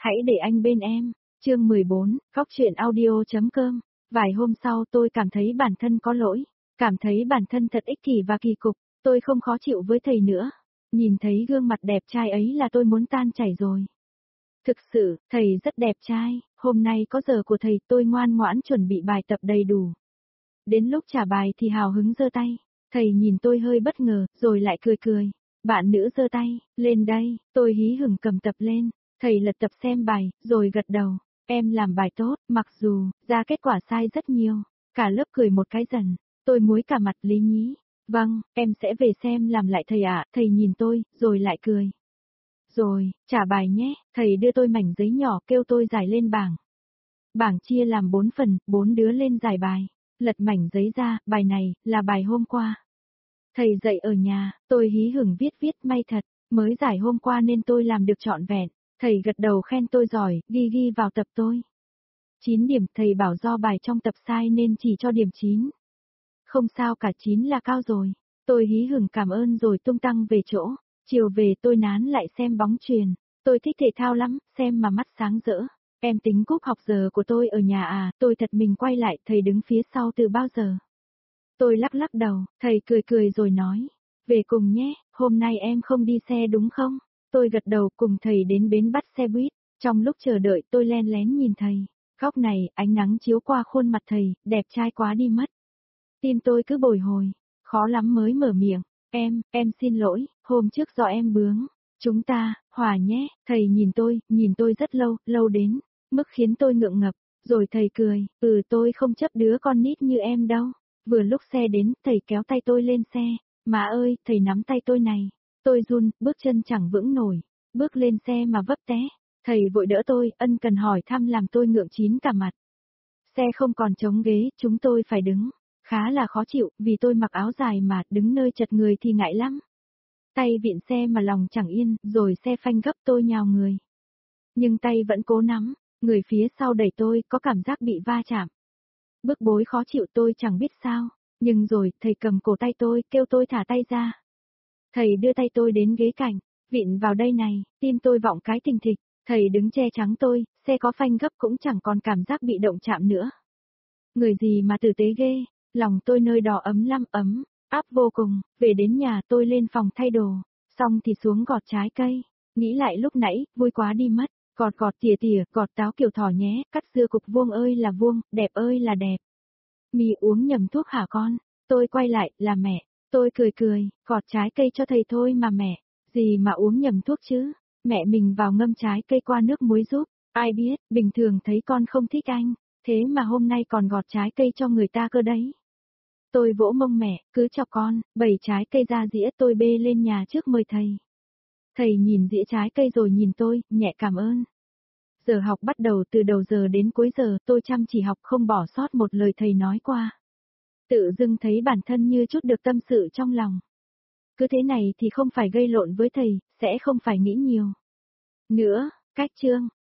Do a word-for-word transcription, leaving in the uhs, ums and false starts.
Hãy để anh bên em. Chương mười bốn, Cóc truyện audio.com. Vài hôm sau tôi cảm thấy bản thân có lỗi, cảm thấy bản thân thật ích kỷ và kỳ cục, tôi không khó chịu với thầy nữa. Nhìn thấy gương mặt đẹp trai ấy là tôi muốn tan chảy rồi. Thực sự, thầy rất đẹp trai, hôm nay có giờ của thầy tôi ngoan ngoãn chuẩn bị bài tập đầy đủ. Đến lúc trả bài thì hào hứng giơ tay, thầy nhìn tôi hơi bất ngờ, rồi lại cười cười. Bạn nữ giơ tay, lên đây, tôi hí hửng cầm tập lên, thầy lật tập xem bài, rồi gật đầu. Em làm bài tốt, mặc dù, ra kết quả sai rất nhiều. Cả lớp cười một cái dần, tôi muối cả mặt Lý nhí. Vâng, em sẽ về xem làm lại thầy ạ, thầy nhìn tôi, rồi lại cười. Rồi, trả bài nhé, thầy đưa tôi mảnh giấy nhỏ kêu tôi giải lên bảng. Bảng chia làm bốn phần, bốn đứa lên giải bài. Lật mảnh giấy ra, bài này, là bài hôm qua. Thầy dạy ở nhà, tôi hí hửng viết viết may thật, mới giải hôm qua nên tôi làm được trọn vẹn. Thầy gật đầu khen tôi giỏi, ghi ghi vào tập tôi. chín điểm, thầy bảo do bài trong tập sai nên chỉ cho điểm chín. Không sao cả, chín là cao rồi. Tôi hí hửng cảm ơn rồi tung tăng về chỗ. Chiều về tôi nán lại xem bóng chuyền. Tôi thích thể thao lắm, xem mà mắt sáng rỡ. Em tính cúp học giờ của tôi ở nhà à, tôi thật mình quay lại, thầy đứng phía sau từ bao giờ. Tôi lắc lắc đầu, thầy cười cười rồi nói. Về cùng nhé, hôm nay em không đi xe đúng không? Tôi gật đầu cùng thầy đến bến bắt xe buýt. Trong lúc chờ đợi tôi len lén nhìn thầy. Góc này, ánh nắng chiếu qua khuôn mặt thầy, đẹp trai quá đi mất. Tim tôi cứ bồi hồi, khó lắm mới mở miệng. Em, em xin lỗi, hôm trước do em bướng. Chúng ta, hòa nhé, thầy nhìn tôi, nhìn tôi rất lâu, lâu đến, mức khiến tôi ngượng ngập. Rồi thầy cười, ừ tôi không chấp đứa con nít như em đâu. Vừa lúc xe đến, thầy kéo tay tôi lên xe. Má ơi, thầy nắm tay tôi này. Tôi run, bước chân chẳng vững nổi. Bước lên xe mà vấp té. Thầy vội đỡ tôi, ân cần hỏi thăm làm tôi ngượng chín cả mặt. Xe không còn trống ghế, chúng tôi phải đứng. Khá là khó chịu, vì tôi mặc áo dài mà, đứng nơi chật người thì ngại lắm. Tay vịn xe mà lòng chẳng yên, rồi xe phanh gấp tôi nhào người. Nhưng tay vẫn cố nắm, người phía sau đẩy tôi, có cảm giác bị va chạm. Bức bối khó chịu tôi chẳng biết sao, nhưng rồi, thầy cầm cổ tay tôi, kêu tôi thả tay ra. Thầy đưa tay tôi đến ghế cạnh, vịn vào đây này, tim tôi vọng cái thình thịch, thầy đứng che chắn tôi, xe có phanh gấp cũng chẳng còn cảm giác bị động chạm nữa. Người gì mà tử tế ghê, lòng tôi nơi đỏ ấm lắm ấm, áp vô cùng, về đến nhà tôi lên phòng thay đồ, xong thì xuống gọt trái cây, nghĩ lại lúc nãy, vui quá đi mất. Gọt gọt tỉa tỉa, gọt táo kiểu thỏ nhé, cắt dưa cục vuông ơi là vuông, đẹp ơi là đẹp. Mì uống nhầm thuốc hả con? Tôi quay lại, là mẹ. Tôi cười cười, gọt trái cây cho thầy thôi mà mẹ. Gì mà uống nhầm thuốc chứ? Mẹ mình vào ngâm trái cây qua nước muối giúp. Ai biết, bình thường thấy con không thích anh. Thế mà hôm nay còn gọt trái cây cho người ta cơ đấy. Tôi vỗ mông mẹ, cứ cho con, bày trái cây ra dĩa tôi bê lên nhà trước mời thầy. Thầy nhìn dĩa trái cây rồi nhìn tôi, nhẹ cảm ơn. Giờ học bắt đầu từ đầu giờ đến cuối giờ, tôi chăm chỉ học không bỏ sót một lời thầy nói qua. Tự dưng thấy bản thân như chút được tâm sự trong lòng. Cứ thế này thì không phải gây lộn với thầy, sẽ không phải nghĩ nhiều. Nữa, cách chương,